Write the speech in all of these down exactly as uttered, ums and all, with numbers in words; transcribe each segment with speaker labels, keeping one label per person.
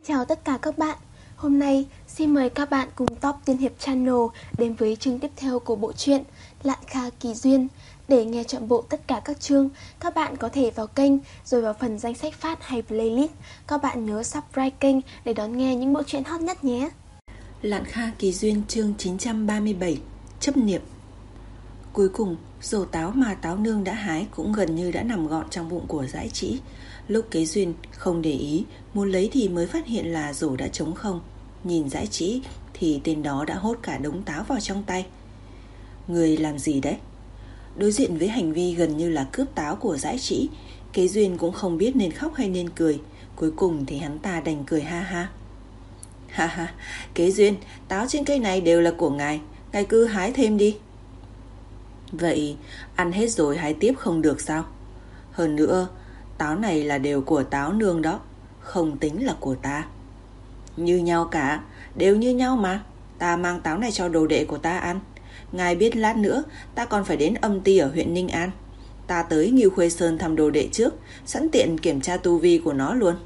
Speaker 1: Chào tất cả các bạn. Hôm nay xin mời các bạn cùng Top Tiên Hiệp Channel đến với chương tiếp theo của bộ truyện Lạn Kha Kỳ Duyên. Để nghe trọn bộ tất cả các chương, các bạn có thể vào kênh rồi vào phần danh sách phát hay playlist. Các bạn nhớ subscribe kênh để đón nghe những bộ truyện hot nhất nhé.
Speaker 2: Lạn Kha Kỳ Duyên chương chín trăm ba mươi bảy, chấp niệm. Cuối cùng, rổ táo mà Táo Nương đã hái cũng gần như đã nằm gọn trong bụng của Dãi Trĩ. Lúc Kế Duyên không để ý, muốn lấy thì mới phát hiện là rổ đã trống không. Nhìn Dãi Trĩ thì tên đó đã hốt cả đống táo vào trong tay. Người làm gì đấy? Đối diện với hành vi gần như là cướp táo của Dãi Trĩ, Kế Duyên cũng không biết nên khóc hay nên cười. Cuối cùng thì hắn ta đành cười ha ha. Ha ha, Kế Duyên, táo trên cây này đều là của ngài, ngài cứ hái thêm đi. Vậy ăn hết rồi hái tiếp không được sao? Hơn nữa, táo này là đều của Táo Nương đó, không tính là của ta. Như nhau cả, đều như nhau mà. Ta mang táo này cho đồ đệ của ta ăn. Ngài biết lát nữa ta còn phải đến âm ty ở huyện Ninh An. Ta tới Ngưu Khuê Sơn thăm đồ đệ trước, sẵn tiện kiểm tra tu vi của nó luôn.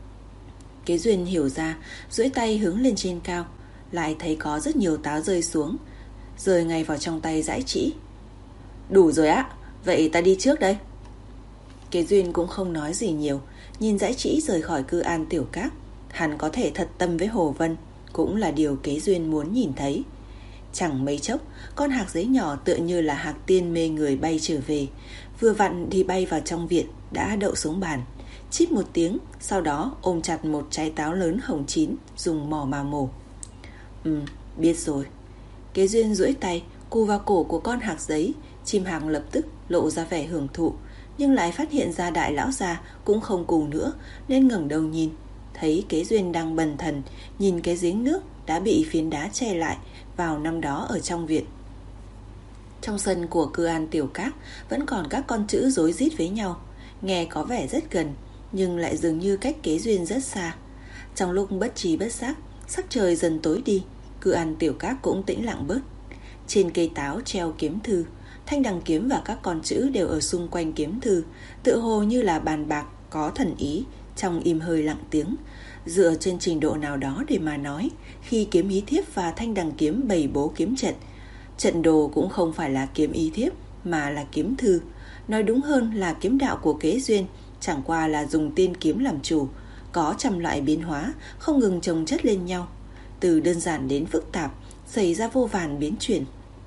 Speaker 2: Kế Duyên hiểu ra, duỗi tay hướng lên trên cao, lại thấy có rất nhiều táo rơi xuống, rơi ngay vào trong tay Dãi Trĩ. Đủ rồi á, vậy ta đi trước đây. Kế Duyên cũng không nói gì nhiều, nhìn Dãi Trĩ rời khỏi Cư An Tiểu Các. Hắn có thể thật tâm với Hồ Vân, cũng là điều Kế Duyên muốn nhìn thấy. Chẳng mấy chốc, con hạc giấy nhỏ tựa như là hạc tiên mê người bay trở về. Vừa vặn thì bay vào trong viện, đã đậu xuống bàn. Chít một tiếng, sau đó ôm chặt một trái táo lớn hồng chín, dùng mỏ mà mổ. Ừ, biết rồi. Kế Duyên duỗi tay, cù vào cổ của con hạc giấy. Chim hạc lập tức lộ ra vẻ hưởng thụ, nhưng lại phát hiện ra đại lão già cũng không cù nữa, nên ngẩng đầu nhìn. Thấy Kế Duyên đang bần thần nhìn cái giếng nước đã bị phiến đá che lại vào năm đó ở trong viện. Trong sân của Cư An Tiểu Các vẫn còn các con chữ rối rít với nhau, nghe có vẻ rất gần nhưng lại dường như cách Kế Duyên rất xa. Trong lúc bất trí bất giác, sắc trời dần tối đi, Cư An Tiểu Các cũng tĩnh lặng bớt. Trên cây táo treo kiếm thư, thanh đằng kiếm và các con chữ đều ở xung quanh kiếm thư, tựa hồ như là bàn bạc có thần ý, trong im hơi lặng tiếng. Dựa trên trình độ nào đó để mà nói, khi kiếm ý thiếp và thanh đằng kiếm bày bố kiếm trận, trận đồ cũng không phải là kiếm ý thiếp mà là kiếm thư. Nói đúng hơn là kiếm đạo của Kế Duyên chẳng qua là dùng tiên kiếm làm chủ, có trăm loại biến hóa không ngừng chồng chất lên nhau, từ đơn giản đến phức tạp, xảy ra vô vàn biến chuyển.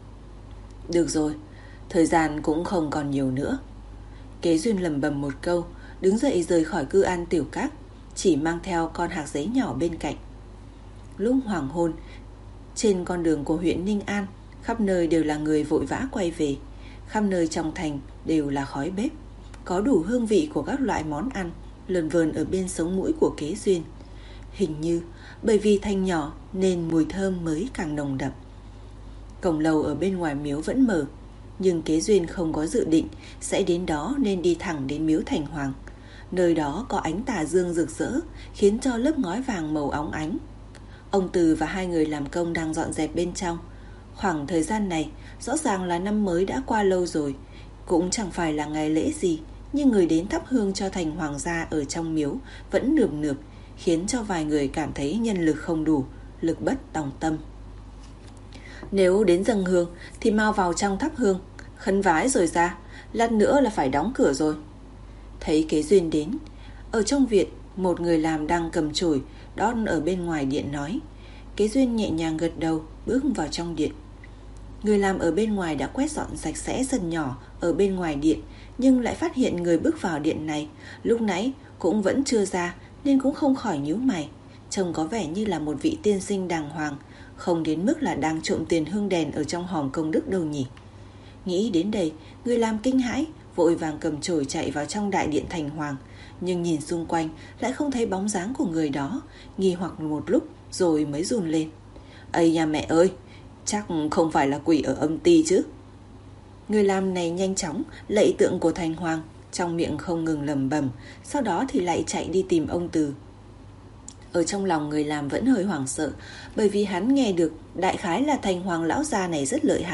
Speaker 2: Được rồi, thời gian cũng không còn nhiều nữa. Kế Duyên lẩm bẩm một câu, đứng dậy rời khỏi Cư An Tiểu Các, chỉ mang theo con hạc giấy nhỏ bên cạnh. Lúc hoàng hôn, trên con đường của huyện Ninh An, khắp nơi đều là người vội vã quay về. Khắp nơi trong thành đều là khói bếp, có đủ hương vị của các loại món ăn lờn vờn ở bên sống mũi của Kế Duyên. Hình như bởi vì thành nhỏ nên mùi thơm mới càng nồng đậm. Cổng lầu ở bên ngoài miếu vẫn mở, nhưng Kế Duyên không có dự định sẽ đến đó nên đi thẳng đến miếu Thành Hoàng. Nơi đó có ánh tà dương rực rỡ, khiến cho lớp ngói vàng màu óng ánh. Ông Từ và hai người làm công đang dọn dẹp bên trong. Khoảng thời gian này rõ ràng là năm mới đã qua lâu rồi, cũng chẳng phải là ngày lễ gì, nhưng người đến thắp hương cho Thành Hoàng gia ở trong miếu vẫn nườm nượp, khiến cho vài người cảm thấy nhân lực không đủ, lực bất tòng tâm. Nếu đến dâng hương thì mau vào trong thắp hương, khấn vái rồi ra, lát nữa là phải đóng cửa rồi. Thấy Kế Duyên đến, ở trong viện một người làm đang cầm chổi đón ở bên ngoài điện nói. Kế Duyên nhẹ nhàng gật đầu, bước vào trong điện. Người làm ở bên ngoài đã quét dọn sạch sẽ sân nhỏ ở bên ngoài điện, nhưng lại phát hiện người bước vào điện này lúc nãy cũng vẫn chưa ra, nên cũng không khỏi nhíu mày. Trông có vẻ như là một vị tiên sinh đàng hoàng, không đến mức là đang trộm tiền hương đèn ở trong hòm công đức đâu nhỉ. Nghĩ đến đây, người làm kinh hãi, vội vàng cầm chổi chạy vào trong đại điện Thành Hoàng, nhưng nhìn xung quanh lại không thấy bóng dáng của người đó, nghi hoặc một lúc rồi mới run lên. Ây nha mẹ ơi, chắc không phải là quỷ ở âm ty chứ. Người làm này nhanh chóng lạy tượng của Thành Hoàng, trong miệng không ngừng lẩm bẩm, sau đó thì lại chạy đi tìm ông Từ. Ở trong lòng người làm vẫn hơi hoảng sợ, bởi vì hắn nghe được đại khái là Thành Hoàng lão gia này rất lợi hại,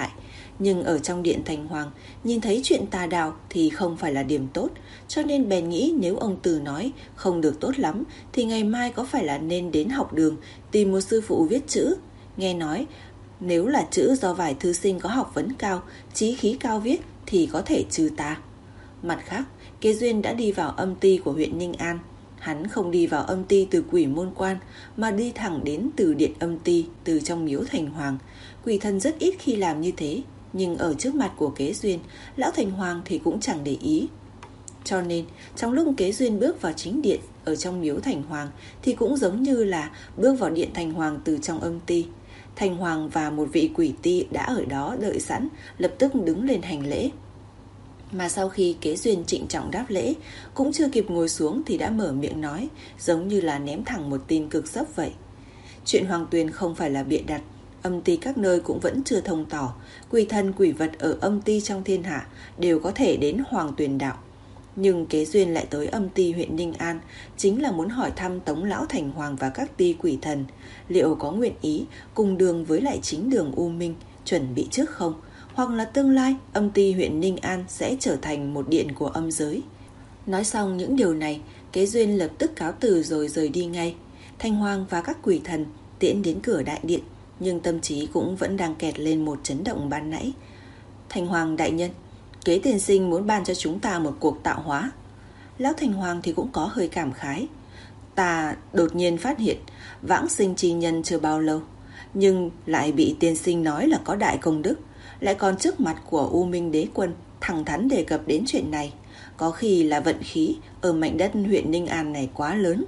Speaker 2: Nhưng ở trong điện thành hoàng, nhìn thấy chuyện tà đạo thì không phải là điểm tốt, cho nên bèn nghĩ nếu ông Từ nói không được tốt lắm thì ngày mai có phải là nên đến học đường tìm một sư phụ viết chữ. Nghe nói nếu là chữ do vài thư sinh có học vấn cao, chí khí cao viết thì có thể trừ tà. Mặt khác, Kế Duyên đã đi vào âm ty của huyện Ninh An. Hắn không đi vào âm ty từ Quỷ Môn Quan mà đi thẳng đến từ điện âm ty từ trong miếu thành hoàng. Quỷ thần rất ít khi làm như thế, nhưng ở trước mặt của Kế Duyên, lão thành hoàng thì cũng chẳng để ý. Cho nên trong lúc Kế Duyên bước vào chính điện ở trong miếu thành hoàng thì cũng giống như là bước vào điện thành hoàng từ trong âm ty. Thành hoàng và một vị quỷ ti đã ở đó đợi sẵn, lập tức đứng lên hành lễ. Mà sau khi Kế Duyên trịnh trọng đáp lễ, cũng chưa kịp ngồi xuống thì đã mở miệng nói, giống như là ném thẳng một tin cực sốc vậy. Chuyện Hoàng Tuyền không phải là bịa đặt, âm ty các nơi cũng vẫn chưa thông tỏ, quỷ thần quỷ vật ở âm ty trong thiên hạ đều có thể đến Hoàng Tuyền đạo. Nhưng Kế Duyên lại tới âm ty huyện Ninh An, chính là muốn hỏi thăm Tống lão thành hoàng và các ty quỷ thần, liệu có nguyện ý cùng đường với lại chính đường U Minh, chuẩn bị trước không? Hoặc là tương lai âm ty huyện Ninh An sẽ trở thành một điện của âm giới. Nói xong những điều này, Kế Duyên lập tức cáo từ rồi rời đi ngay. Thành hoàng và các quỷ thần tiễn đến cửa đại điện, nhưng tâm trí cũng vẫn đang kẹt lên một chấn động ban nãy. Thành hoàng đại nhân, Kế tiên sinh muốn ban cho chúng ta một cuộc tạo hóa. Lão thành hoàng thì cũng có hơi cảm khái. Ta đột nhiên phát hiện vãng sinh chi nhân chưa bao lâu, nhưng lại bị tiên sinh nói là có đại công đức, lại còn trước mặt của U Minh đế quân thẳng thắn đề cập đến chuyện này. Có khi là vận khí ở mảnh đất huyện Ninh An này quá lớn.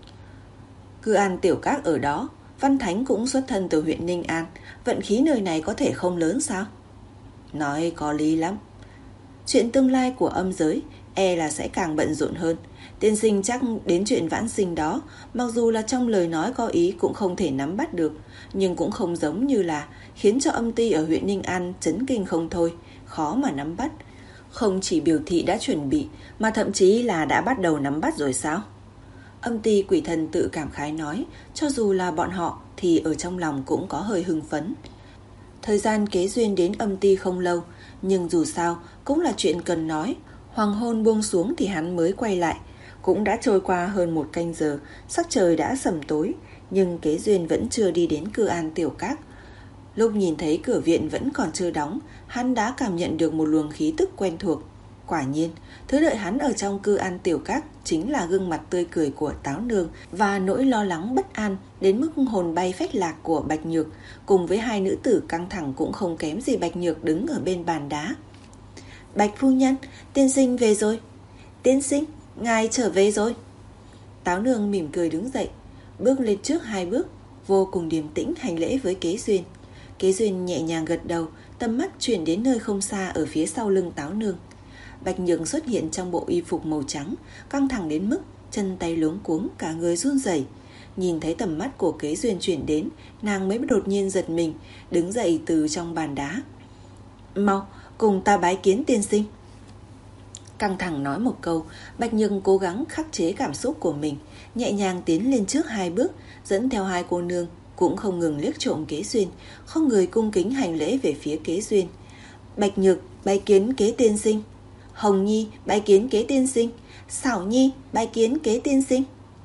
Speaker 2: Cư An Tiểu Các ở đó, Văn Thánh cũng xuất thân từ huyện Ninh An, vận khí nơi này có thể không lớn sao? Nói có lý lắm. Chuyện tương lai của âm giới e là sẽ càng bận rộn hơn. Tiên sinh chắc đến chuyện vãn sinh đó, mặc dù là trong lời nói có ý cũng không thể nắm bắt được, nhưng cũng không giống như là khiến cho âm ty ở huyện Ninh An chấn kinh không thôi, khó mà nắm bắt. Không chỉ biểu thị đã chuẩn bị, mà thậm chí là đã bắt đầu nắm bắt rồi sao? Âm ty quỷ thần tự cảm khái nói, cho dù là bọn họ thì ở trong lòng cũng có hơi hưng phấn. Thời gian Kế Duyên đến âm ty không lâu, nhưng dù sao cũng là chuyện cần nói. Hoàng hôn buông xuống thì hắn mới quay lại. Cũng đã trôi qua hơn một canh giờ, sắc trời đã sầm tối, nhưng Kế Duyên vẫn chưa đi đến Cư An Tiểu Các. Lúc nhìn thấy cửa viện vẫn còn chưa đóng, hắn đã cảm nhận được một luồng khí tức quen thuộc. Quả nhiên, thứ đợi hắn ở trong Cư An Tiểu Các chính là gương mặt tươi cười của Táo Nương và nỗi lo lắng bất an đến mức hồn bay phách lạc của Bạch Nhược, cùng với hai nữ tử căng thẳng cũng không kém gì Bạch Nhược đứng ở bên bàn đá. Bạch phu nhân, tiên sinh về rồi. Tiên sinh, ngài trở về rồi. Táo Nương mỉm cười đứng dậy, bước lên trước hai bước, vô cùng điềm tĩnh hành lễ với Kế Duyên. Kế Duyên nhẹ nhàng gật đầu, tầm mắt chuyển đến nơi không xa ở phía sau lưng Táo Nương. Bạch Nhược xuất hiện trong bộ y phục màu trắng, căng thẳng đến mức chân tay luống cuống, cả người run rẩy. Nhìn thấy tầm mắt của Kế Duyên chuyển đến, nàng mới đột nhiên giật mình, đứng dậy từ trong bàn đá. Mau, cùng ta bái kiến tiên sinh. Căng thẳng nói một câu, Bạch Nhược cố gắng khắc chế cảm xúc của mình, nhẹ nhàng tiến lên trước hai bước, dẫn theo hai cô nương, cũng không ngừng liếc trộm Kế Duyên, không người cung kính hành lễ về phía Kế Duyên. Bạch Nhược bái kiến Kế tiên sinh. Hồng Nhi bái kiến Kế tiên sinh. Xảo Nhi bái kiến Kế tiên sinh.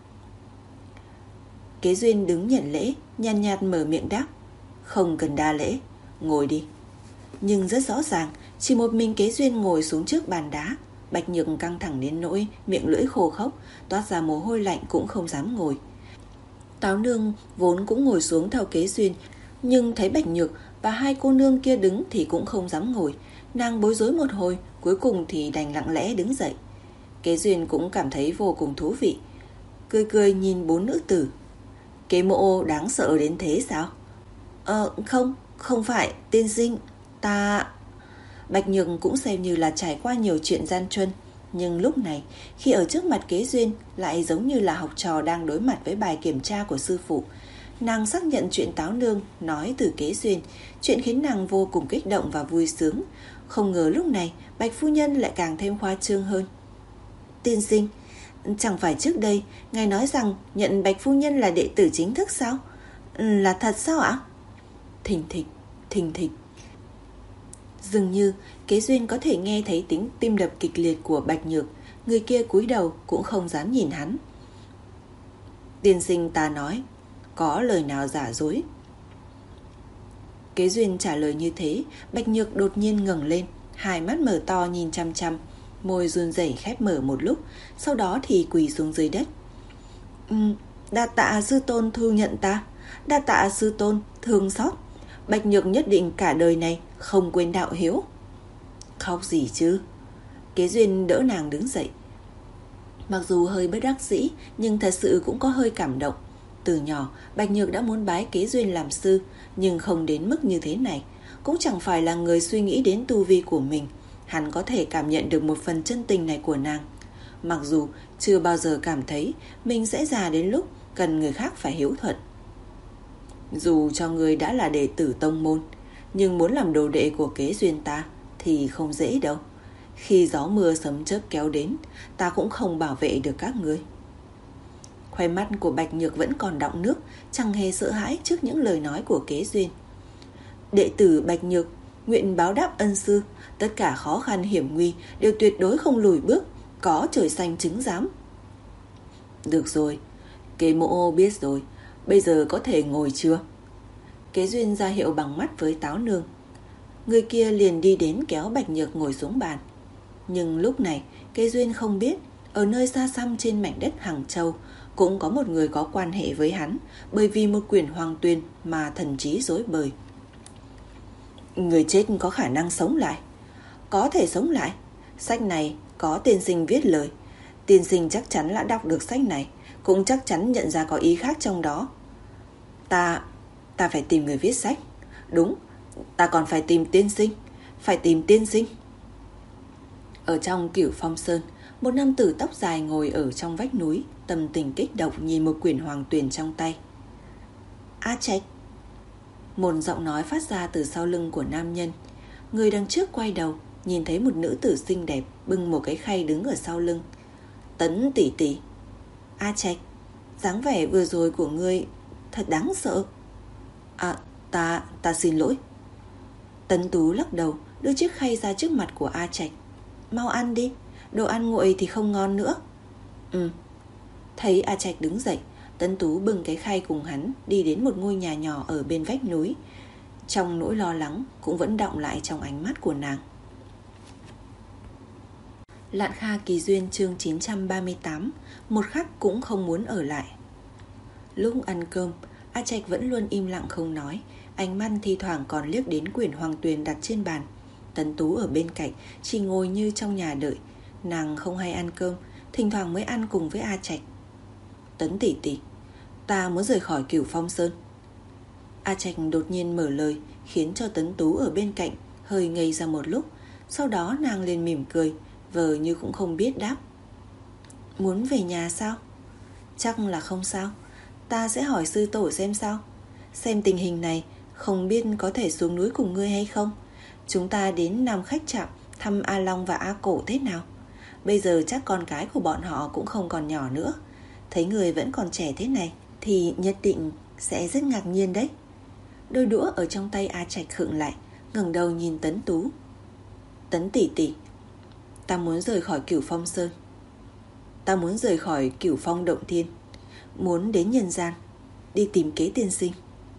Speaker 2: Kế Duyên đứng nhận lễ, nhàn nhạt mở miệng đáp, không cần đa lễ, ngồi đi. Nhưng rất rõ ràng, chỉ một mình Kế Duyên ngồi xuống trước bàn đá. Bạch Nhược căng thẳng đến nỗi miệng lưỡi khô khốc, toát ra mồ hôi lạnh cũng không dám ngồi. Táo Nương vốn cũng ngồi xuống theo Kế Duyên, nhưng thấy Bạch Nhược và hai cô nương kia đứng thì cũng không dám ngồi. Nàng bối rối một hồi, cuối cùng thì đành lặng lẽ đứng dậy. Kế Duyên cũng cảm thấy vô cùng thú vị, cười cười nhìn bốn nữ tử. Kế mộ đáng sợ đến thế sao? Ờ không, không phải tiên sinh, ta... Bạch Nhược cũng xem như là trải qua nhiều chuyện gian truân, nhưng lúc này khi ở trước mặt Kế Duyên lại giống như là học trò đang đối mặt với bài kiểm tra của sư phụ. Nàng xác nhận chuyện Táo Nương nói từ Kế Duyên, chuyện khiến nàng vô cùng kích động và vui sướng. Không ngờ lúc này Bạch phu nhân lại càng thêm khoa trương hơn. Tiên sinh, chẳng phải trước đây ngài nói rằng nhận Bạch phu nhân là đệ tử chính thức sao? Là thật sao ạ? Thình thịch, thình thịch. Dường như Kế Duyên có thể nghe thấy tiếng tim đập kịch liệt của Bạch Nhược. Người kia cúi đầu cũng không dám nhìn hắn. Tiên sinh ta nói, có lời nào giả dối? Kế Duyên trả lời như thế, Bạch Nhược đột nhiên ngẩng lên, hai mắt mở to nhìn chăm chăm, môi run rẩy khép mở một lúc, sau đó thì quỳ xuống dưới đất. uhm, Đa tạ sư tôn thu nhận ta, đa tạ sư tôn thương xót. Bạch Nhược nhất định cả đời này không quên đạo hiếu. Khóc gì chứ? Kế Duyên đỡ nàng đứng dậy. Mặc dù hơi bất đắc dĩ, nhưng thật sự cũng có hơi cảm động. Từ nhỏ, Bạch Nhược đã muốn bái Kế Duyên làm sư, nhưng không đến mức như thế này. Cũng chẳng phải là người suy nghĩ đến tu vi của mình. Hắn có thể cảm nhận được một phần chân tình này của nàng. Mặc dù chưa bao giờ cảm thấy mình sẽ già đến lúc cần người khác phải hiếu thuận. Dù cho người đã là đệ tử tông môn, nhưng muốn làm đồ đệ của Kế Duyên ta thì không dễ đâu. Khi gió mưa sấm chớp kéo đến, ta cũng không bảo vệ được các ngươi. Khoe mắt của Bạch Nhược vẫn còn đọng nước, chẳng hề sợ hãi trước những lời nói của Kế Duyên. Đệ tử Bạch Nhược nguyện báo đáp ân sư, tất cả khó khăn hiểm nguy đều tuyệt đối không lùi bước, có trời xanh chứng giám. Được rồi, Kế mộ biết rồi, bây giờ có thể ngồi chưa? Kế Duyên ra hiệu bằng mắt với Táo Nương. Người kia liền đi đến kéo Bạch Nhược ngồi xuống bàn. Nhưng lúc này Kế Duyên không biết, ở nơi xa xăm trên mảnh đất Hàng Châu cũng có một người có quan hệ với hắn, bởi vì một quyển hoàng tuyên mà thần trí rối bời. Người chết có khả năng sống lại. Có thể sống lại. Sách này có tiên sinh viết lời. Tiên sinh chắc chắn đã đọc được sách này, cũng chắc chắn nhận ra có ý khác trong đó. Ta, ta phải tìm người viết sách. Đúng, ta còn phải tìm tiên sinh. Phải tìm tiên sinh. Ở trong Cửu Phong Sơn, một nam tử tóc dài ngồi ở trong vách núi, tâm tình kích động nhìn một quyển hoàng tuyển trong tay. A Trạch. Một giọng nói phát ra từ sau lưng của nam nhân. Người đằng trước quay đầu, nhìn thấy một nữ tử xinh đẹp bưng một cái khay đứng ở sau lưng. Tấn tỷ tỷ. A Trạch, dáng vẻ vừa rồi của ngươi thật đáng sợ. À, ta, ta xin lỗi. Tấn Tú lắc đầu, đưa chiếc khay ra trước mặt của A Trạch. Mau ăn đi, đồ ăn nguội thì không ngon nữa. Ừ. Thấy A Trạch đứng dậy, Tấn Tú bưng cái khay cùng hắn đi đến một ngôi nhà nhỏ ở bên vách núi. Trong nỗi lo lắng cũng vẫn đọng lại trong ánh mắt của nàng. Lạn Kha Kỳ Duyên chương chín trăm ba mươi tám. Một khắc cũng không muốn ở lại. Lúc ăn cơm, A Trạch vẫn luôn im lặng không nói, ánh mắt thi thoảng còn liếc đến quyển hoàng tuyền đặt trên bàn. Tấn Tú ở bên cạnh chỉ ngồi như trong nhà đợi. Nàng không hay ăn cơm, thỉnh thoảng mới ăn cùng với A Trạch. Tấn tỷ tỷ, ta muốn rời khỏi Cửu Phong Sơn. A Trạch đột nhiên mở lời, khiến cho Tấn Tú ở bên cạnh hơi ngây ra một lúc. Sau đó nàng liền mỉm cười, vờ như cũng không biết đáp. Muốn về nhà sao? Chắc là không sao. Ta sẽ hỏi sư tổ xem sao. Xem tình hình này, không biết có thể xuống núi cùng ngươi hay không. Chúng ta đến Nam Khách Trạm thăm A Long và A Cổ thế nào? Bây giờ chắc con cái của bọn họ cũng không còn nhỏ nữa. Thấy người vẫn còn trẻ thế này thì nhất định sẽ rất ngạc nhiên đấy. Đôi đũa ở trong tay A Trạch khựng lại, ngẩng đầu nhìn Tấn Tú. Tấn tỷ tỷ, ta muốn rời khỏi Cửu Phong Sơn. Ta muốn rời khỏi Cửu Phong Động Thiên, muốn đến nhân gian, đi tìm Kế tiên sinh.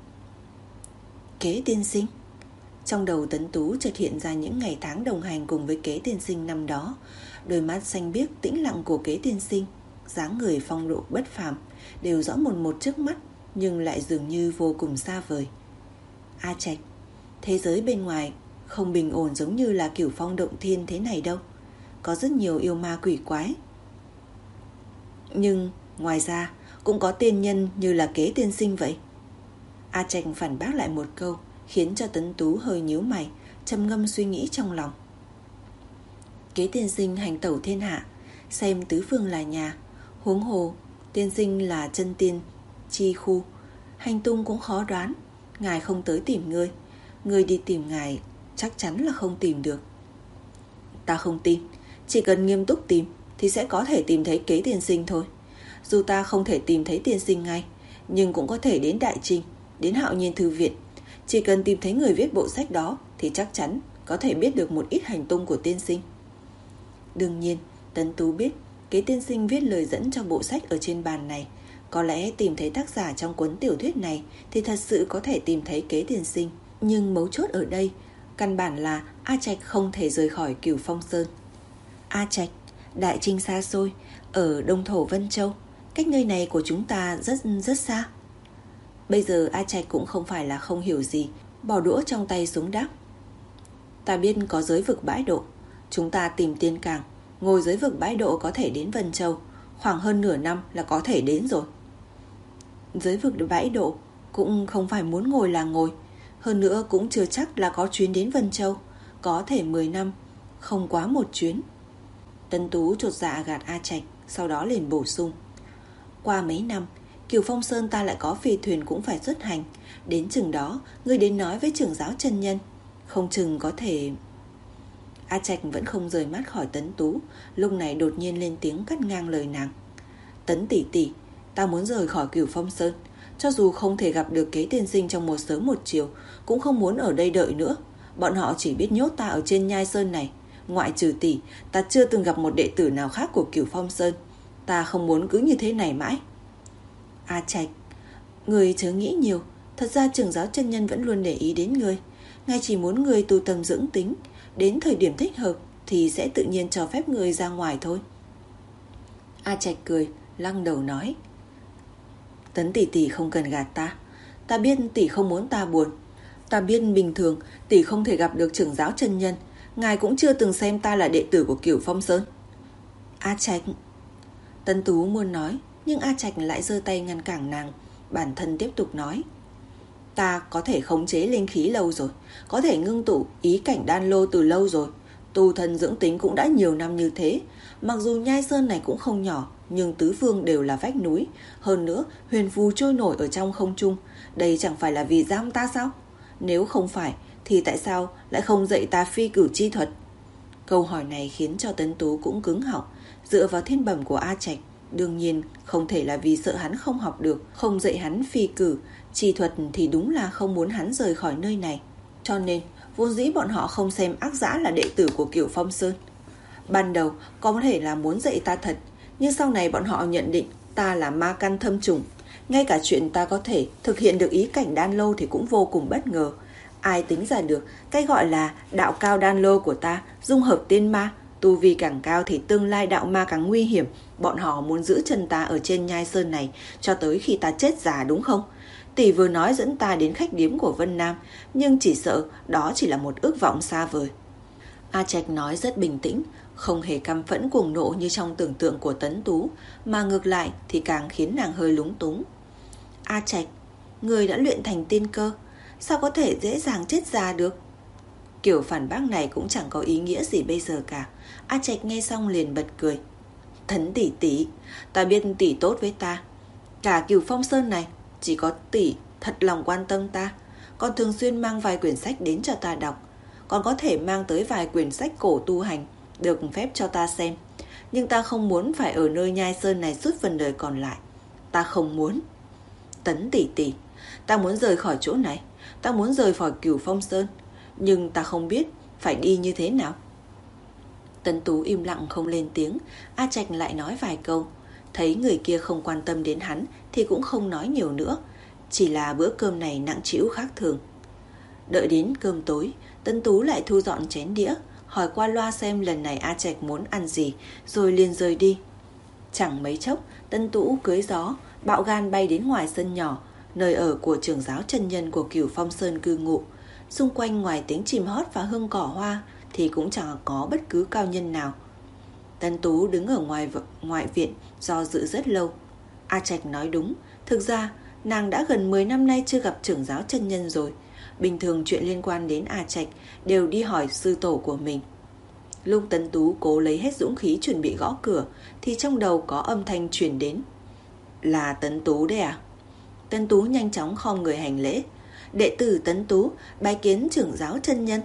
Speaker 2: Kế tiên sinh? Trong đầu Tấn Tú chợt hiện ra những ngày tháng đồng hành cùng với Kế tiên sinh năm đó. Đôi mắt xanh biếc tĩnh lặng của Kế tiên sinh, dáng người phong độ bất phàm, đều rõ một một trước mắt, nhưng lại dường như vô cùng xa vời. A Trạch, thế giới bên ngoài không bình ổn giống như là Cửu Phong Động Thiên thế này đâu. Có rất nhiều yêu ma quỷ quái. Nhưng ngoài ra cũng có tiên nhân như là Kế tiên sinh vậy. A Trạch phản bác lại một câu, khiến cho Tấn Tú hơi nhíu mày, trầm ngâm suy nghĩ trong lòng. Kế tiên sinh hành tẩu thiên hạ, xem tứ phương là nhà. Huống hồ tiên sinh là chân tiên chi khu, hành tung cũng khó đoán. Ngài không tới tìm ngươi, ngươi đi tìm ngài chắc chắn là không tìm được. Ta không tin, chỉ cần nghiêm túc tìm thì sẽ có thể tìm thấy Kế tiên sinh thôi. Dù ta không thể tìm thấy tiên sinh ngay, nhưng cũng có thể đến Đại Trinh, đến Hạo Nhiên Thư Viện. Chỉ cần tìm thấy người viết bộ sách đó thì chắc chắn có thể biết được một ít hành tung của tiên sinh. Đương nhiên, Tấn Tú biết Kế tiên sinh viết lời dẫn cho bộ sách ở trên bàn này. Có lẽ tìm thấy tác giả trong cuốn tiểu thuyết này thì thật sự có thể tìm thấy Kế tiên sinh. Nhưng mấu chốt ở đây, căn bản là A Trạch không thể rời khỏi Cửu Phong Sơn. A Trạch, đại trinh xa xôi, ở Đông Thổ Vân Châu, cách nơi này của chúng ta rất rất xa. Bây giờ A Trạch cũng không phải là không hiểu gì, bỏ đũa trong tay xuống đáp. Ta biết có giới vực bãi độ, chúng ta tìm tiên cảng, ngồi giới vực bãi độ có thể đến Vân Châu, khoảng hơn nửa năm là có thể đến rồi. Giới vực bãi độ cũng không phải muốn ngồi là ngồi, hơn nữa cũng chưa chắc là có chuyến đến Vân Châu, có thể mười năm, không quá một chuyến. Tân Tú chột dạ gạt A Trạch, sau đó liền bổ sung. Qua mấy năm, Cửu Phong Sơn ta lại có phi thuyền cũng phải xuất hành, đến chừng đó ngươi đến nói với trưởng giáo chân nhân, không chừng có thể... A Trạch vẫn không rời mắt khỏi Tấn Tú, lúc này đột nhiên lên tiếng cắt ngang lời nàng. Tấn tỷ tỷ, ta muốn rời khỏi Cửu Phong Sơn, cho dù không thể gặp được Kế tiên sinh trong một sớm một chiều, cũng không muốn ở đây đợi nữa. Bọn họ chỉ biết nhốt ta ở trên nhai sơn này, ngoại trừ tỷ, ta chưa từng gặp một đệ tử nào khác của Cửu Phong Sơn. Ta không muốn cứ như thế này mãi. A Trạch, người chớ nghĩ nhiều, thật ra trưởng giáo chân nhân vẫn luôn để ý đến người. Ngài chỉ muốn người tu tâm dưỡng tính, đến thời điểm thích hợp thì sẽ tự nhiên cho phép người ra ngoài thôi. A Trạch cười, lắc đầu nói. Tấn tỷ tỷ không cần gạt ta, ta biết tỷ không muốn ta buồn. Ta biết bình thường tỷ không thể gặp được trưởng giáo chân nhân, ngài cũng chưa từng xem ta là đệ tử của Cửu Phong Sơn. A Trạch. Tấn Tú muốn nói, nhưng A Trạch lại giơ tay ngăn cản nàng. Bản thân tiếp tục nói. Ta có thể khống chế linh khí lâu rồi, có thể ngưng tụ ý cảnh đan lô từ lâu rồi, tu thân dưỡng tính cũng đã nhiều năm như thế. Mặc dù nhai sơn này cũng không nhỏ, nhưng tứ phương đều là vách núi, hơn nữa huyền phù trôi nổi ở trong không trung. Đây chẳng phải là vì giam ta sao? Nếu không phải thì tại sao lại không dạy ta phi cửu chi thuật? Câu hỏi này khiến cho Tấn Tú cũng cứng họng. Dựa vào thiên bẩm của A Trạch, đương nhiên không thể là vì sợ hắn không học được, không dạy hắn phi cửu chi thuật thì đúng là không muốn hắn rời khỏi nơi này. Cho nên vốn dĩ bọn họ không xem Ác Dã là đệ tử của Cửu Phong Sơn. Ban đầu có thể là muốn dạy ta thật, nhưng sau này bọn họ nhận định ta là ma căn thâm trùng. Ngay cả chuyện ta có thể thực hiện được ý cảnh đan lô thì cũng vô cùng bất ngờ. Ai tính ra được cái gọi là đạo cao đan lô của ta dung hợp tiên ma, tu vi càng cao thì tương lai đạo ma càng nguy hiểm. Bọn họ muốn giữ chân ta ở trên nhai sơn này cho tới khi ta chết già đúng không? Tỷ vừa nói dẫn ta đến khách điếm của Vân Nam, nhưng chỉ sợ đó chỉ là một ước vọng xa vời. A Trạch nói rất bình tĩnh, không hề căm phẫn cuồng nộ như trong tưởng tượng của Tấn Tú, mà ngược lại thì càng khiến nàng hơi lúng túng. A Trạch, người đã luyện thành tiên cơ, sao có thể dễ dàng chết già được? Kiểu phản bác này cũng chẳng có ý nghĩa gì bây giờ cả. A Trạch nghe xong liền bật cười. Tấn tỷ tỷ, ta biết tỷ tốt với ta. Cả Cửu Phong Sơn này chỉ có tỷ thật lòng quan tâm ta, còn thường xuyên mang vài quyển sách đến cho ta đọc, còn có thể mang tới vài quyển sách cổ tu hành được phép cho ta xem. Nhưng ta không muốn phải ở nơi nhai sơn này suốt phần đời còn lại. Ta không muốn. Tấn tỷ tỷ, ta muốn rời khỏi chỗ này, ta muốn rời khỏi Cửu Phong Sơn, nhưng ta không biết phải đi như thế nào. Tấn Tú im lặng không lên tiếng. A Trạch lại nói vài câu. Thấy người kia không quan tâm đến hắn thì cũng không nói nhiều nữa. Chỉ là bữa cơm này nặng trĩu khác thường. Đợi đến cơm tối, Tấn Tú lại thu dọn chén đĩa, hỏi qua loa xem lần này A Trạch muốn ăn gì, rồi liền rời đi. Chẳng mấy chốc, Tấn Tú cưới gió, bạo gan bay đến ngoài sân nhỏ, nơi ở của trưởng giáo chân nhân của Cửu Phong Sơn cư ngụ. Xung quanh ngoài tiếng chim hót và hương cỏ hoa thì cũng chẳng có bất cứ cao nhân nào. Tấn Tú đứng ở ngoài ngoại viện do dự rất lâu. A Trạch nói đúng, thực ra nàng đã gần mười năm nay chưa gặp trưởng giáo chân nhân rồi. Bình thường chuyện liên quan đến A Trạch đều đi hỏi sư tổ của mình. Lúc Tấn Tú cố lấy hết dũng khí chuẩn bị gõ cửa thì trong đầu có âm thanh truyền đến. Là Tấn Tú đấy à? Tấn Tú nhanh chóng khom người hành lễ. Đệ tử Tấn Tú bái kiến trưởng giáo chân nhân.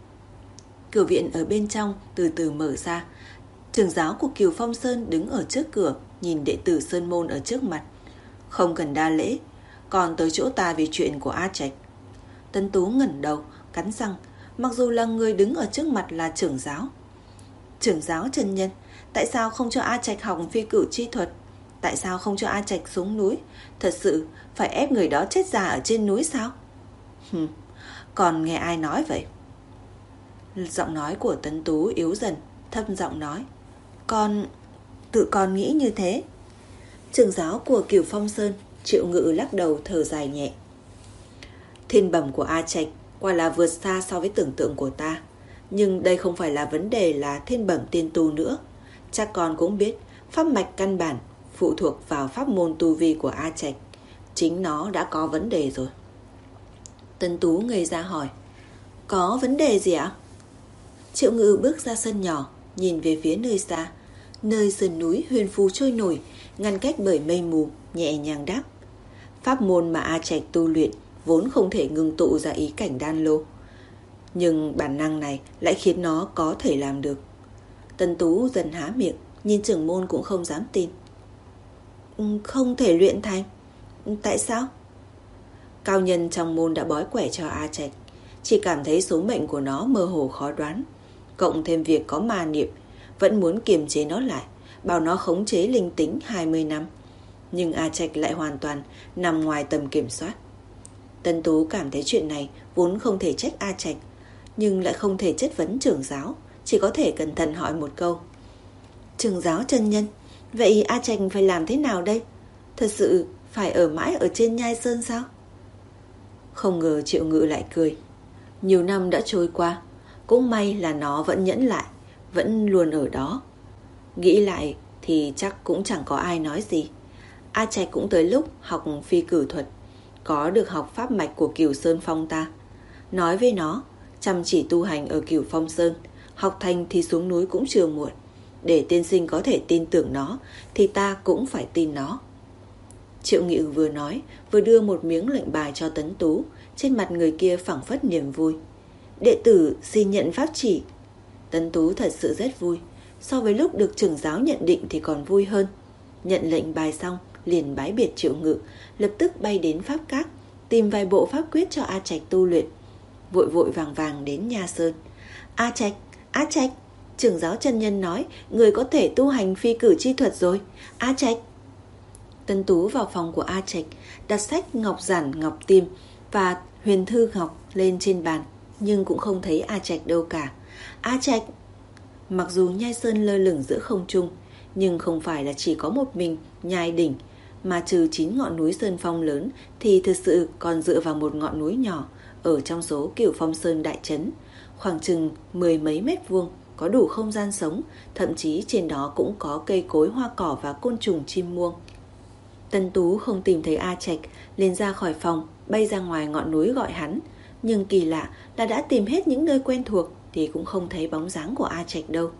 Speaker 2: Cửa viện ở bên trong từ từ mở ra. Trưởng giáo của Cửu Phong Sơn đứng ở trước cửa, nhìn đệ tử Sơn Môn ở trước mặt. Không cần đa lễ, còn tới chỗ ta vì chuyện của A Trạch. Tấn Tú ngẩng đầu, cắn răng. mặc dù là người đứng ở trước mặt là trưởng giáo. Trưởng giáo chân nhân, tại sao không cho A Trạch học phi cửu chi thuật? Tại sao không cho A Trạch xuống núi? Thật sự phải ép người đó chết già ở trên núi sao? Hừm, còn nghe ai nói vậy? Giọng nói của Tấn Tú yếu dần, thấp giọng nói, Con, tự con nghĩ như thế. Trưởng giáo của Cửu Phong Sơn, Triệu Ngự lắc đầu thở dài nhẹ. Thiên bẩm của A Trạch quả là vượt xa so với tưởng tượng của ta. Nhưng đây không phải là vấn đề là thiên bẩm tiên tu nữa. Chắc con cũng biết, pháp mạch căn bản phụ thuộc vào pháp môn tu vi của A Trạch. Chính nó đã có vấn đề rồi. Tấn Tú ngây ra hỏi, có vấn đề gì ạ? Triệu Ngự bước ra sân nhỏ, nhìn về phía nơi xa. Nơi sườn núi huyền phù trôi nổi, ngăn cách bởi mây mù, nhẹ nhàng đáp, pháp môn mà A Trạch tu luyện vốn không thể ngưng tụ ra ý cảnh đan lô, nhưng bản năng này lại khiến nó có thể làm được. Tấn Tú dần há miệng, nhìn trưởng môn cũng không dám tin. Không thể luyện thành? Tại sao? Cao nhân trong môn đã bói quẻ cho A Trạch, chỉ cảm thấy số mệnh của nó mơ hồ khó đoán, cộng thêm việc có ma niệm, vẫn muốn kiềm chế nó lại, bảo nó khống chế linh tính hai mươi năm. Nhưng A Trạch lại hoàn toàn nằm ngoài tầm kiểm soát. Tấn Tú cảm thấy chuyện này vốn không thể trách A Trạch, nhưng lại không thể chất vấn trưởng giáo, chỉ có thể cẩn thận hỏi một câu. Trưởng giáo chân nhân, vậy A Trạch phải làm thế nào đây? Thật sự phải ở mãi ở trên nhai sơn sao? Không ngờ Triệu Ngự lại cười. Nhiều năm đã trôi qua, cũng may là nó vẫn nhẫn lại, vẫn luôn ở đó. Nghĩ lại thì chắc cũng chẳng có ai nói gì. A Trạch cũng tới lúc học phi cửu thuật, có được học pháp mạch của Cửu Sơn Phong ta. Nói với nó, chăm chỉ tu hành ở Cửu Phong Sơn, học thành thì xuống núi cũng chưa muộn. Để tiên sinh có thể tin tưởng nó, thì ta cũng phải tin nó. Triệu Nghị vừa nói, vừa đưa một miếng lệnh bài cho Tấn Tú. Trên mặt người kia phảng phất niềm vui. Đệ tử xin nhận pháp chỉ. Tấn Tú thật sự rất vui, so với lúc được trưởng giáo nhận định thì còn vui hơn. Nhận lệnh bài xong, liền bái biệt Triệu Ngự, lập tức bay đến Pháp Các, tìm vài bộ pháp quyết cho A Trạch tu luyện. Vội vội vàng vàng đến Nha Sơn. A Trạch, A Trạch, trưởng giáo chân nhân nói người có thể tu hành phi cửu chi thuật rồi. A Trạch. Tấn Tú vào phòng của A Trạch, đặt sách ngọc giản ngọc tim và huyền thư ngọc lên trên bàn, nhưng cũng không thấy A Trạch đâu cả. A Trạch. Mặc dù Nhai Sơn lơ lửng giữa không trung, nhưng không phải là chỉ có một mình Nhai đỉnh, mà trừ chín ngọn núi sơn phong lớn thì thực sự còn dựa vào một ngọn núi nhỏ ở trong số Cửu Phong Sơn đại trấn, khoảng chừng mười mấy mét vuông, có đủ không gian sống, thậm chí trên đó cũng có cây cối hoa cỏ và côn trùng chim muông. Tấn Tú không tìm thấy A Trạch, liền ra khỏi phòng, bay ra ngoài ngọn núi gọi hắn, nhưng kỳ lạ là đã tìm hết những nơi quen thuộc thì cũng không thấy bóng dáng của A Trạch đâu.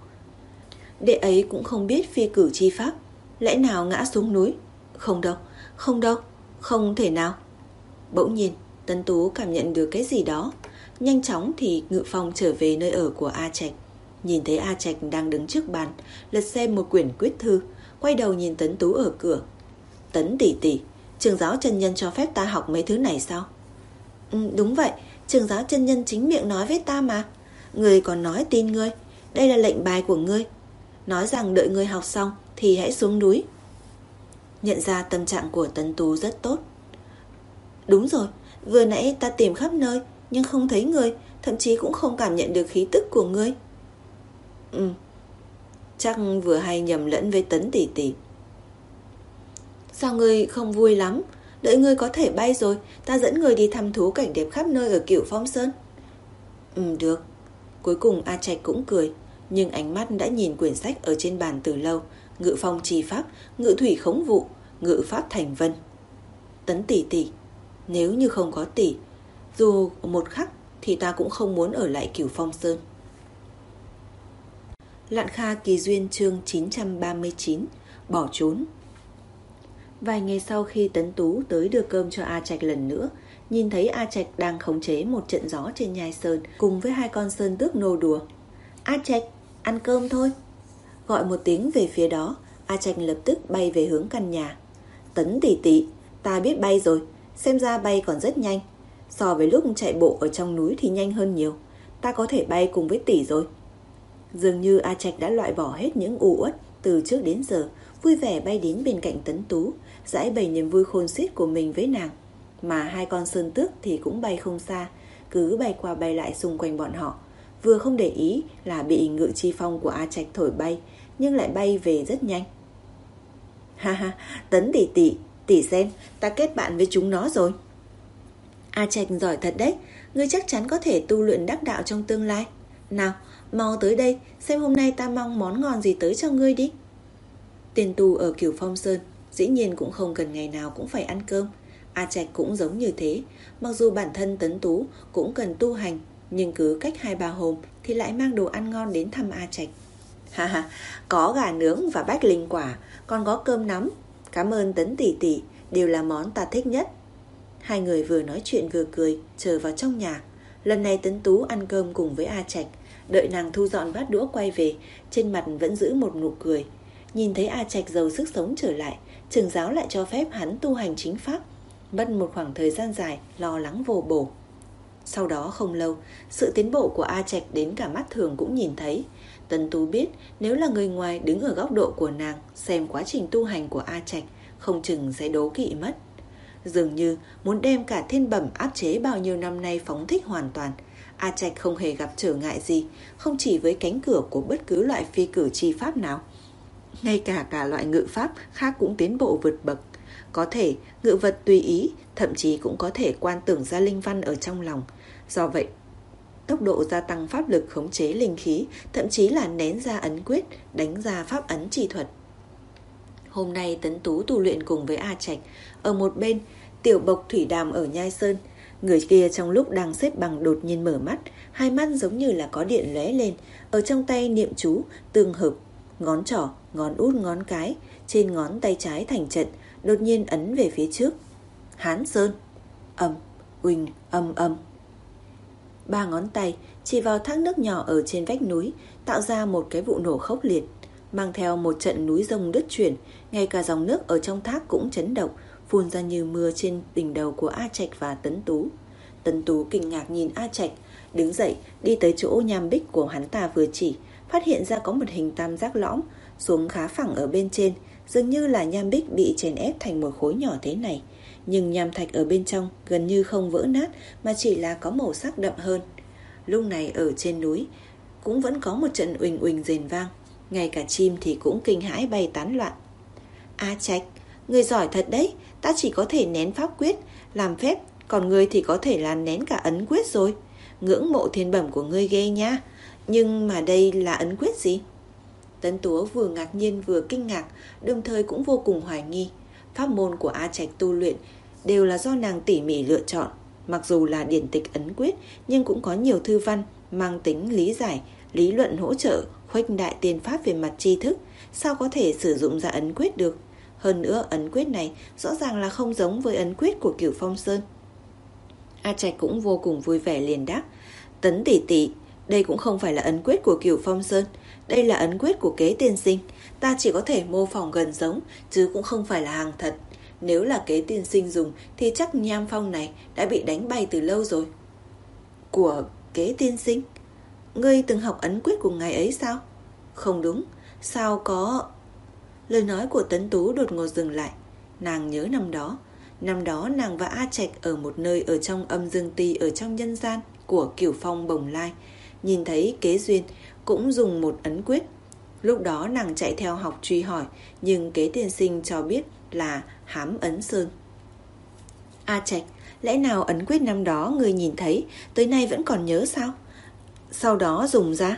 Speaker 2: Đệ ấy cũng không biết phi cửu chi pháp, lẽ nào ngã xuống núi? Không đâu, không đâu, không thể nào. Bỗng nhiên Tấn Tú cảm nhận được cái gì đó. Nhanh chóng thì ngự phong trở về nơi ở của A Trạch. Nhìn thấy A Trạch đang đứng trước bàn, lật xem một quyển quyết thư, quay đầu nhìn Tấn Tú ở cửa. Tấn tỷ tỷ, trưởng giáo chân nhân cho phép ta học mấy thứ này sao? Ừ, đúng vậy, trưởng giáo chân nhân chính miệng nói với ta mà. Người còn nói tin ngươi, đây là lệnh bài của ngươi, nói rằng đợi ngươi học xong thì hãy xuống núi. Nhận ra tâm trạng của Tấn Tú rất tốt. Đúng rồi, vừa nãy ta tìm khắp nơi nhưng không thấy ngươi, thậm chí cũng không cảm nhận được khí tức của ngươi. Ừ, chắc vừa hay nhầm lẫn với Tấn tỷ tỷ. Sao ngươi không vui lắm? Đợi ngươi có thể bay rồi, ta dẫn ngươi đi thăm thú cảnh đẹp khắp nơi ở Cửu Phong Sơn. Ừ, được. Cuối cùng A Trạch cũng cười, nhưng ánh mắt đã nhìn quyển sách ở trên bàn từ lâu. Ngự phong trì pháp, ngự thủy khống vụ, ngự pháp thành vân. Tấn tỷ tỷ, nếu như không có tỷ, dù một khắc thì ta cũng không muốn ở lại Cửu Phong Sơn. Lạn Kha Kỳ Duyên chương chín trăm ba mươi chín. Bỏ trốn. Vài ngày sau khi Tấn Tú tới đưa cơm cho A Trạch lần nữa, nhìn thấy A Trạch đang khống chế một trận gió trên Nhai Sơn cùng với hai con sơn tước nô đùa. A Trạch, ăn cơm thôi. Gọi một tiếng về phía đó, A Trạch lập tức bay về hướng căn nhà. Tấn tỷ tỷ, ta biết bay rồi, xem ra bay còn rất nhanh. So với lúc chạy bộ ở trong núi thì nhanh hơn nhiều. ta có thể bay cùng với tỷ rồi. Dường như A Trạch đã loại bỏ hết những u uất từ trước đến giờ, vui vẻ bay đến bên cạnh Tấn Tú, giải bày niềm vui khôn xiết của mình với nàng. Mà hai con sơn tước thì cũng bay không xa, cứ bay qua bay lại xung quanh bọn họ, vừa không để ý là bị ngự chi phong của A Trạch thổi bay, nhưng lại bay về rất nhanh. Ha ha, Tấn tỷ tỷ, tỷ xem, ta kết bạn với chúng nó rồi. A Trạch giỏi thật đấy, ngươi chắc chắn có thể tu luyện đắc đạo trong tương lai. Nào, mau tới đây, xem hôm nay ta mong món ngon gì tới cho ngươi đi. Tiền tu ở Cửu Phong Sơn dĩ nhiên cũng không cần ngày nào cũng phải ăn cơm. A Trạch cũng giống như thế, mặc dù bản thân Tấn Tú cũng cần tu hành, nhưng cứ cách hai ba hôm thì lại mang đồ ăn ngon đến thăm A Trạch. Ha ha, có gà nướng và bách linh quả, còn có cơm nắm. Cảm ơn Tấn tỷ tỷ, đều là món ta thích nhất. Hai người vừa nói chuyện vừa cười, trở vào trong nhà. Lần này Tấn Tú ăn cơm cùng với A Trạch, đợi nàng thu dọn bát đũa quay về, trên mặt vẫn giữ một nụ cười. Nhìn thấy A Trạch giàu sức sống trở lại, trưởng giáo lại cho phép hắn tu hành chính pháp, mất một khoảng thời gian dài lo lắng vô bổ. Sau đó không lâu, sự tiến bộ của A Trạch đến cả mắt thường cũng nhìn thấy. Tấn Tú biết nếu là người ngoài đứng ở góc độ của nàng xem quá trình tu hành của A Trạch, không chừng sẽ đố kỵ mất. Dường như muốn đem cả thiên bẩm áp chế bao nhiêu năm nay phóng thích hoàn toàn. A Trạch không hề gặp trở ngại gì, không chỉ với cánh cửa của bất cứ loại phi cử chi pháp nào, ngay cả cả loại ngự pháp khác cũng tiến bộ vượt bậc. Có thể ngự vật tùy ý, thậm chí cũng có thể quan tưởng ra linh văn ở trong lòng. Do vậy, tốc độ gia tăng pháp lực khống chế linh khí, thậm chí là nén ra ấn quyết, đánh ra pháp ấn chi thuật. Hôm nay Tấn Tú tu luyện cùng với A Trạch. Ở một bên, Tiểu Bộc Thủy Đàm ở Nhai Sơn. Người kia trong lúc đang xếp bằng đột nhiên mở mắt, hai mắt giống như là có điện lóe lên, ở trong tay niệm chú tương hợp, ngón trỏ, ngón út, ngón cái trên ngón tay trái thành trận, đột nhiên ấn về phía trước. Hán Sơn. Ầm, uỳnh, âm âm. Ba ngón tay chỉ vào thác nước nhỏ ở trên vách núi, tạo ra một cái vụ nổ khốc liệt, mang theo một trận núi rông đứt chuyển. Ngay cả dòng nước ở trong thác cũng chấn động, phun ra như mưa trên đỉnh đầu của A Trạch và Tấn Tú. Tấn Tú kinh ngạc nhìn A Trạch, đứng dậy đi tới chỗ nham bích của hắn ta vừa chỉ, phát hiện ra có một hình tam giác lõm xuống khá phẳng ở bên trên, dường như là nham bích bị chèn ép thành một khối nhỏ thế này. Nhưng nham thạch ở bên trong gần như không vỡ nát, mà chỉ là có màu sắc đậm hơn. Lúc này ở trên núi cũng vẫn có một trận uỳnh uỳnh rền vang, ngay cả chim thì cũng kinh hãi bay tán loạn. A Trạch, người giỏi thật đấy, ta chỉ có thể nén pháp quyết làm phép, còn ngươi thì có thể là nén cả ấn quyết rồi. Ngưỡng mộ thiên bẩm của ngươi ghê nha. Nhưng mà đây là ấn quyết gì? Tấn Tú vừa ngạc nhiên vừa kinh ngạc, đồng thời cũng vô cùng hoài nghi. Pháp môn của A Trạch tu luyện đều là do nàng tỉ mỉ lựa chọn. Mặc dù là điển tịch ấn quyết, nhưng cũng có nhiều thư văn mang tính lý giải, lý luận hỗ trợ, khuếch đại tiên pháp về mặt tri thức. Sao có thể sử dụng ra ấn quyết được? Hơn nữa ấn quyết này rõ ràng là không giống với ấn quyết của Cửu Phong Sơn. A Trạch cũng vô cùng vui vẻ liền đáp: Tấn tỷ tỷ, đây cũng không phải là ấn quyết của Cửu Phong Sơn, đây là ấn quyết của Kế tiên sinh. Ta chỉ có thể mô phỏng gần giống, chứ cũng không phải là hàng thật. Nếu là Kế tiên sinh dùng thì chắc nham phong này đã bị đánh bay từ lâu rồi. Của Kế tiên sinh? Ngươi từng học ấn quyết của ngài ấy sao? Không đúng, sao có... Lời nói của Tấn Tú đột ngột dừng lại. Nàng nhớ năm đó, năm đó nàng và A Trạch ở một nơi ở trong âm dương ti ở trong nhân gian của Cửu Phong Bồng Lai, nhìn thấy Kế Duyên cũng dùng một ấn quyết. Lúc đó nàng chạy theo học truy hỏi, nhưng Kế tiên sinh cho biết là Hám Ấn Sơn. A Trạch, lẽ nào ấn quyết năm đó người nhìn thấy tới nay vẫn còn nhớ sao? Sau đó dùng ra?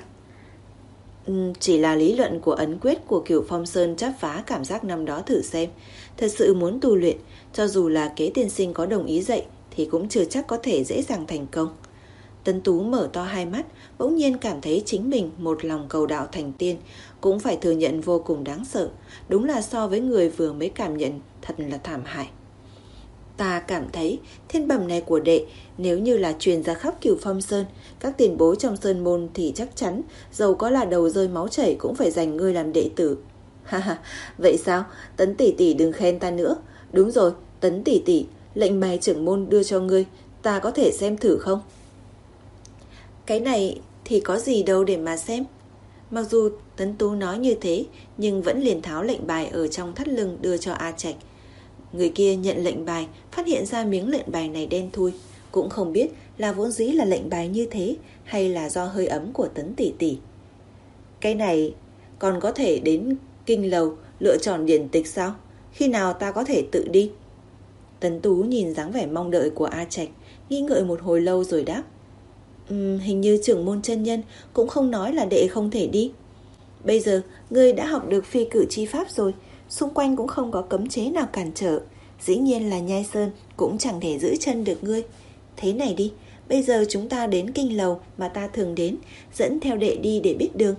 Speaker 2: Ừ, chỉ là lý luận của ấn quyết của Cửu Phong Sơn chắp phá cảm giác năm đó thử xem. Thật sự muốn tu luyện, cho dù là Kế tiên sinh có đồng ý dạy thì cũng chưa chắc có thể dễ dàng thành công. Tấn Tú mở to hai mắt, bỗng nhiên cảm thấy chính mình một lòng cầu đạo thành tiên, cũng phải thừa nhận vô cùng đáng sợ. Đúng là so với người vừa mới cảm nhận thật là thảm hại. Ta cảm thấy thiên bẩm này của đệ nếu như là truyền ra khắp Cửu Phong Sơn, các tiền bối trong sơn môn thì chắc chắn dầu có là đầu rơi máu chảy cũng phải giành ngươi làm đệ tử. Ha ha, vậy sao? Tấn tỷ tỷ đừng khen ta nữa. Đúng rồi, Tấn tỷ tỷ, lệnh bài trưởng môn đưa cho ngươi, ta có thể xem thử không? Cái này thì có gì đâu để mà xem. Mặc dù Tấn Tú nói như thế, nhưng vẫn liền tháo lệnh bài ở trong thắt lưng đưa cho A Trạch. Người kia nhận lệnh bài, phát hiện ra miếng lệnh bài này đen thui, cũng không biết là vốn dĩ là lệnh bài như thế hay là do hơi ấm của Tấn tỷ tỷ. Cái này còn có thể đến kinh lầu lựa chọn điển tịch sao? Khi nào ta có thể tự đi? Tấn Tú nhìn dáng vẻ mong đợi của A Trạch, nghi ngợi một hồi lâu rồi đáp. Uhm, hình như trưởng môn chân nhân cũng không nói là đệ không thể đi. Bây giờ ngươi đã học được phi cử chi pháp rồi, xung quanh cũng không có cấm chế nào cản trở, dĩ nhiên là Nhai Sơn cũng chẳng thể giữ chân được ngươi. Thế này đi, bây giờ chúng ta đến kinh lầu mà ta thường đến, dẫn theo đệ đi để biết đường.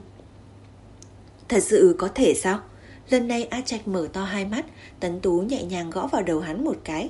Speaker 2: Thật sự có thể sao? Lần này A Trạch mở to hai mắt, Tấn Tú nhẹ nhàng gõ vào đầu hắn một cái.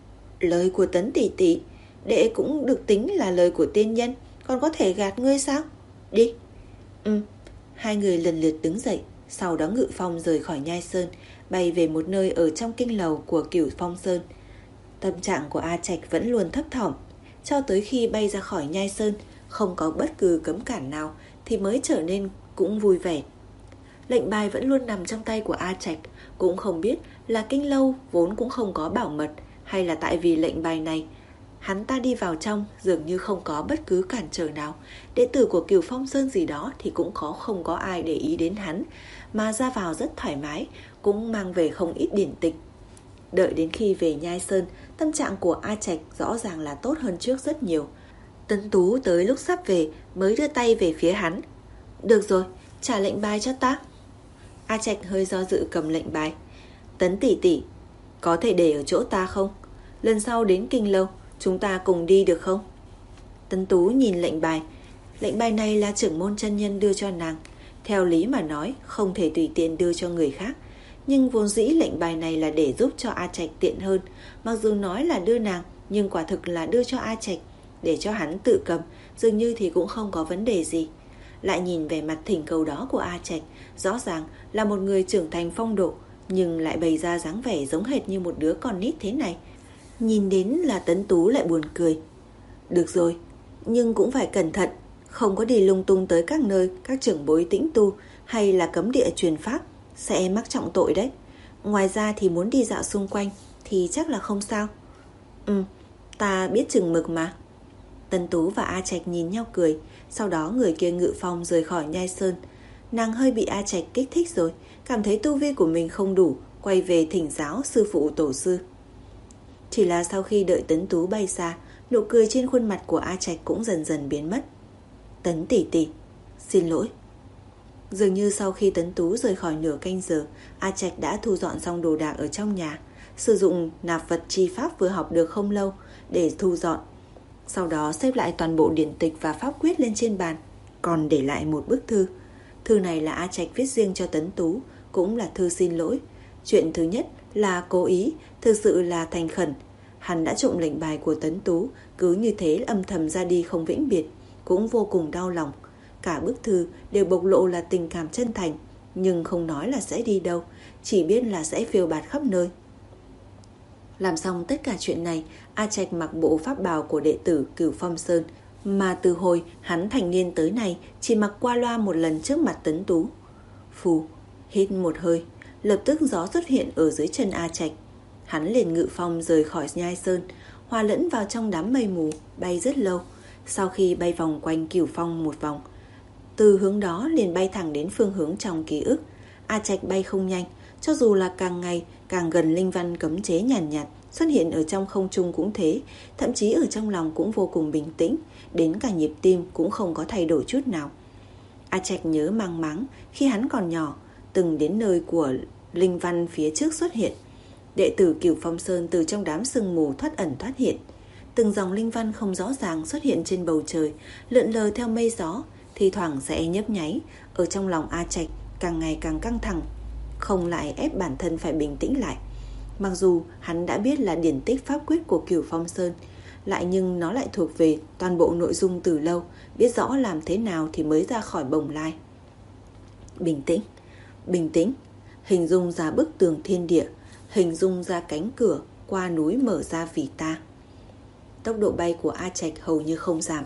Speaker 2: Lời của Tấn tỷ tỷ, đệ cũng được tính là lời của tiên nhân, còn có thể gạt ngươi sao? Đi. Ừ. Hai người lần lượt đứng dậy, sau đó ngự phong rời khỏi Nhai Sơn, bay về một nơi ở trong kinh lầu của Cửu Phong Sơn. Tâm trạng của A Trạch vẫn luôn thấp thỏm, cho tới khi bay ra khỏi Nhai Sơn, không có bất cứ cấm cản nào thì mới trở nên cũng vui vẻ. Lệnh bài vẫn luôn nằm trong tay của A Trạch, cũng không biết là kinh lâu vốn cũng không có bảo mật, hay là tại vì lệnh bài này hắn ta đi vào trong dường như không có bất cứ cản trở nào. Đệ tử của Cửu Phong Sơn gì đó thì cũng có không có ai để ý đến hắn, mà ra vào rất thoải mái, cũng mang về không ít điển tịch. Đợi đến khi về Nhai Sơn, tâm trạng của A Trạch rõ ràng là tốt hơn trước rất nhiều. Tấn Tú tới lúc sắp về mới đưa tay về phía hắn. Được rồi, trả lệnh bài cho ta. A Trạch hơi do dự cầm lệnh bài. Tấn tỷ tỷ, có thể để ở chỗ ta không? Lần sau đến kinh lâu chúng ta cùng đi được không? Tấn Tú nhìn lệnh bài. Lệnh bài này là trưởng môn chân nhân đưa cho nàng, theo lý mà nói không thể tùy tiện đưa cho người khác, nhưng vốn dĩ lệnh bài này là để giúp cho A Trạch tiện hơn. Mặc dù nói là đưa nàng, nhưng quả thực là đưa cho A Trạch, để cho hắn tự cầm, dường như thì cũng không có vấn đề gì. Lại nhìn vẻ mặt thỉnh cầu đó của A Trạch, rõ ràng là một người trưởng thành phong độ, nhưng lại bày ra dáng vẻ giống hệt như một đứa con nít thế này. Nhìn đến là Tấn Tú lại buồn cười. Được rồi, nhưng cũng phải cẩn thận, không có đi lung tung tới các nơi các trưởng bối tĩnh tu hay là cấm địa truyền pháp, sẽ mắc trọng tội đấy. Ngoài ra thì muốn đi dạo xung quanh thì chắc là không sao. Ừ, ta biết chừng mực mà. Tấn Tú và A Trạch nhìn nhau cười. Sau đó người kia ngự phong rời khỏi Nhai Sơn. Nàng hơi bị A Trạch kích thích rồi, cảm thấy tu vi của mình không đủ, quay về thỉnh giáo sư phụ tổ sư. Chỉ là sau khi đợi Tấn Tú bay xa, nụ cười trên khuôn mặt của A Trạch cũng dần dần biến mất. Tấn tỷ tỷ, xin lỗi. Dường như sau khi Tấn Tú rời khỏi nửa canh giờ, A Trạch đã thu dọn xong đồ đạc ở trong nhà, sử dụng nạp vật chi pháp vừa học được không lâu để thu dọn. Sau đó xếp lại toàn bộ điển tịch và pháp quyết lên trên bàn, còn để lại một bức thư. Thư này là A Trạch viết riêng cho Tấn Tú, cũng là thư xin lỗi. Chuyện thứ nhất là cố ý, thực sự là thành khẩn. Hắn đã trộm lệnh bài của Tấn Tú, cứ như thế âm thầm ra đi không vĩnh biệt, cũng vô cùng đau lòng. Cả bức thư đều bộc lộ là tình cảm chân thành, nhưng không nói là sẽ đi đâu, chỉ biết là sẽ phiêu bạt khắp nơi. Làm xong tất cả chuyện này, A Trạch mặc bộ pháp bào của đệ tử Cửu Phong Sơn, mà từ hồi hắn thành niên tới nay chỉ mặc qua loa một lần trước mặt Tấn Tú. Phù, hít một hơi, lập tức gió xuất hiện ở dưới chân A Trạch. Hắn liền ngự phong rời khỏi Nhai Sơn, hòa lẫn vào trong đám mây mù, bay rất lâu. Sau khi bay vòng quanh Cửu Phong một vòng, từ hướng đó liền bay thẳng đến phương hướng trong ký ức. A Trạch bay không nhanh, cho dù là càng ngày càng gần linh văn cấm chế nhàn nhạt, nhạt xuất hiện ở trong không trung cũng thế, thậm chí ở trong lòng cũng vô cùng bình tĩnh, đến cả nhịp tim cũng không có thay đổi chút nào. A Trạch nhớ mang máng khi hắn còn nhỏ, từng đến nơi của linh văn phía trước xuất hiện. Đệ tử Cửu Phong Sơn từ trong đám sương mù thoát ẩn thoát hiện, từng dòng linh văn không rõ ràng xuất hiện trên bầu trời, lượn lờ theo mây gió, thi thoảng sẽ nhấp nháy. Ở trong lòng A Trạch càng ngày càng căng thẳng, không lại ép bản thân phải bình tĩnh lại. Mặc dù hắn đã biết là điển tích pháp quyết của Cửu Phong Sơn, lại nhưng nó lại thuộc về toàn bộ nội dung từ lâu, biết rõ làm thế nào thì mới ra khỏi bồng lai. Bình tĩnh, bình tĩnh, hình dung ra bức tường thiên địa, hình dung ra cánh cửa qua núi mở ra vì ta. Tốc độ bay của A Trạch hầu như không giảm,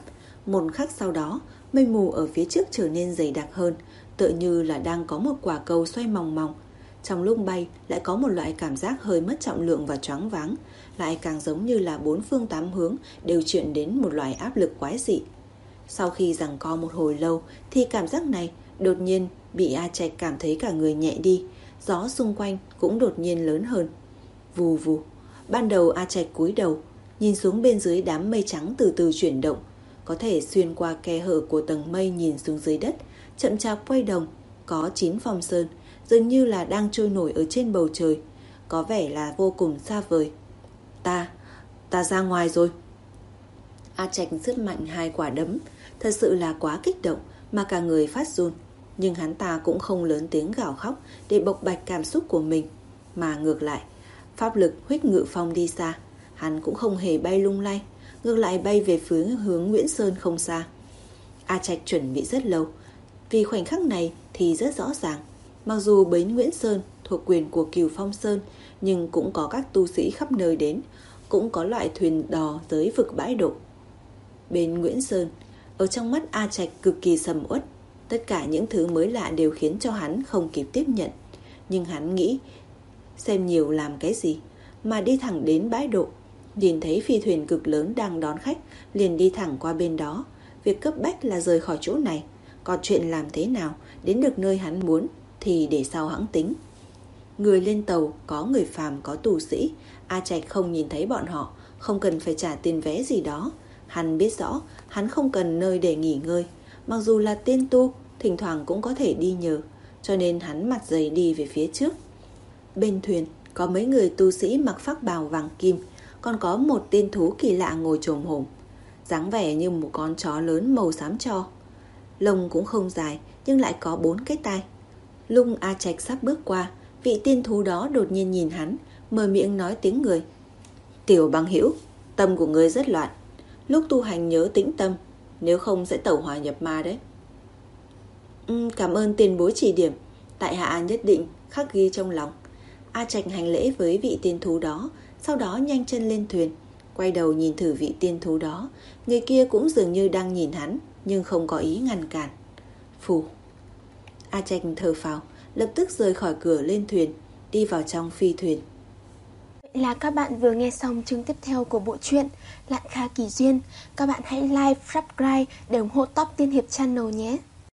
Speaker 2: Một khắc sau đó, mây mù ở phía trước trở nên dày đặc hơn, tựa như là đang có một quả cầu xoay mòng mòng. Trong lúc bay lại có một loại cảm giác hơi mất trọng lượng và choáng váng, lại càng giống như là bốn phương tám hướng đều chuyển đến một loại áp lực quái dị. Sau khi giằng co một hồi lâu thì cảm giác này đột nhiên bị A Trạch cảm thấy cả người nhẹ đi, gió xung quanh cũng đột nhiên lớn hơn. Vù vù, ban đầu A Trạch cúi đầu, nhìn xuống bên dưới đám mây trắng từ từ chuyển động, có thể xuyên qua khe hở của tầng mây nhìn xuống dưới đất, chậm chạp quay đồng, có chín phong sơn, dường như là đang trôi nổi ở trên bầu trời, có vẻ là vô cùng xa vời. Ta, ta ra ngoài rồi. A Trạch siết mạnh hai quả đấm, thật sự là quá kích động mà cả người phát run. Nhưng hắn ta cũng không lớn tiếng gào khóc để bộc bạch cảm xúc của mình, mà ngược lại, pháp lực huých ngự phong đi xa. Hắn cũng không hề bay lung lay, ngược lại bay về phía hướng Nguyễn Sơn không xa. A Trạch chuẩn bị rất lâu, vì khoảnh khắc này thì rất rõ ràng. Mặc dù bến Nguyễn Sơn thuộc quyền của Cửu Phong Sơn, nhưng cũng có các tu sĩ khắp nơi đến, cũng có loại thuyền đò tới vực bãi độ. Bên Nguyễn Sơn, ở trong mắt A Trạch cực kỳ sầm uất, tất cả những thứ mới lạ đều khiến cho hắn không kịp tiếp nhận. Nhưng hắn nghĩ, xem nhiều làm cái gì, mà đi thẳng đến bãi độ. Nhìn thấy phi thuyền cực lớn đang đón khách, liền đi thẳng qua bên đó. Việc cấp bách là rời khỏi chỗ này, còn chuyện làm thế nào đến được nơi hắn muốn thì để sau hãng tính. Người lên tàu có người phàm có tù sĩ, A Trạch không nhìn thấy bọn họ, không cần phải trả tiền vé gì đó. Hắn biết rõ hắn không cần nơi để nghỉ ngơi, mặc dù là tiên tu, thỉnh thoảng cũng có thể đi nhờ, cho nên hắn mặt dày đi về phía trước. Bên thuyền có mấy người tu sĩ mặc phác bào vàng kim, còn có một tên thú kỳ lạ ngồi chồm hổm, dáng vẻ như một con chó lớn màu xám tro. Lông cũng không dài nhưng lại có bốn cái tai. Lúc A Trạch sắp bước qua, vị tiên thú đó đột nhiên nhìn hắn, mở miệng nói tiếng người. Tiểu bằng hữu, tâm của ngươi rất loạn, lúc tu hành nhớ tĩnh tâm, nếu không sẽ tẩu hỏa nhập ma đấy. Ừ, cảm ơn tiền bối chỉ điểm, tại hạ nhất định khắc ghi trong lòng. A Trạch hành lễ với vị tiên thú đó, sau đó nhanh chân lên thuyền, quay đầu nhìn thử vị tiên thú đó. Người kia cũng dường như đang nhìn hắn, nhưng không có ý ngăn cản. Phù. A Trạch thở phào, lập tức rời khỏi cửa lên thuyền, đi vào trong phi thuyền.
Speaker 1: Vậy là các bạn vừa nghe xong chương tiếp theo của bộ truyện Lạn Kha Kỳ Duyên. Các bạn hãy like, subscribe để ủng hộ Top Tiên Hiệp Channel nhé.